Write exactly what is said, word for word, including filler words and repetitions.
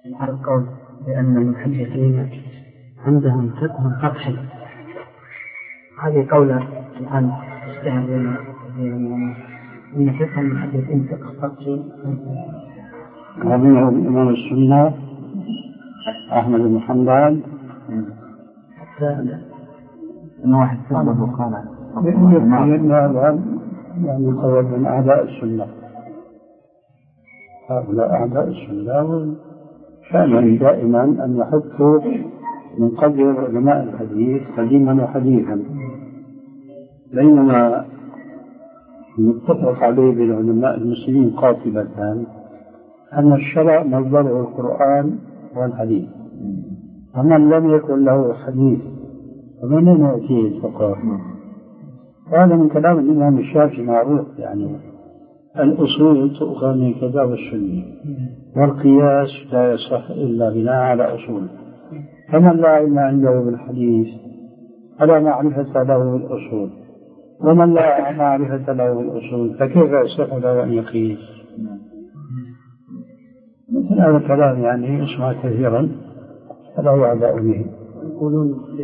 على القول بأن المحدثين عندهم فقه سطحي، هذه قولة الآن تشتهر بين الناس أن فقه المحدثين فقه سطحي. هذا هو الإمام السنة أحمد بن حنبل حتى أن واحد سبب وقال لأن هذا يعني قول من أعداء السنة، هؤلاء أعداء السنة وشأنهم دائما أن يحطوا من قدر علماء الحديث قديما وحديثا، بينما نتفق عليه بالعلماء المسلمين قاطبة أن الشرع مصدره القرآن والحديث، ومن لم يكن له حديث فمن أين يأتيه الفقه؟ وهذا من كلام الإمام الشافعي معروف، يعني الأصول تؤخذ من الكتاب والسنة، والقياس لا يصح إلا بناء على أصول، فمن لا علم عنده بالحديث فلا معرفة له بالأصول، ومن لا معرفة له بالأصول فكيف يصح له أن يقيس؟ مثل هذا الكلام يعني يسمع كثيرا فلا يعبأ به.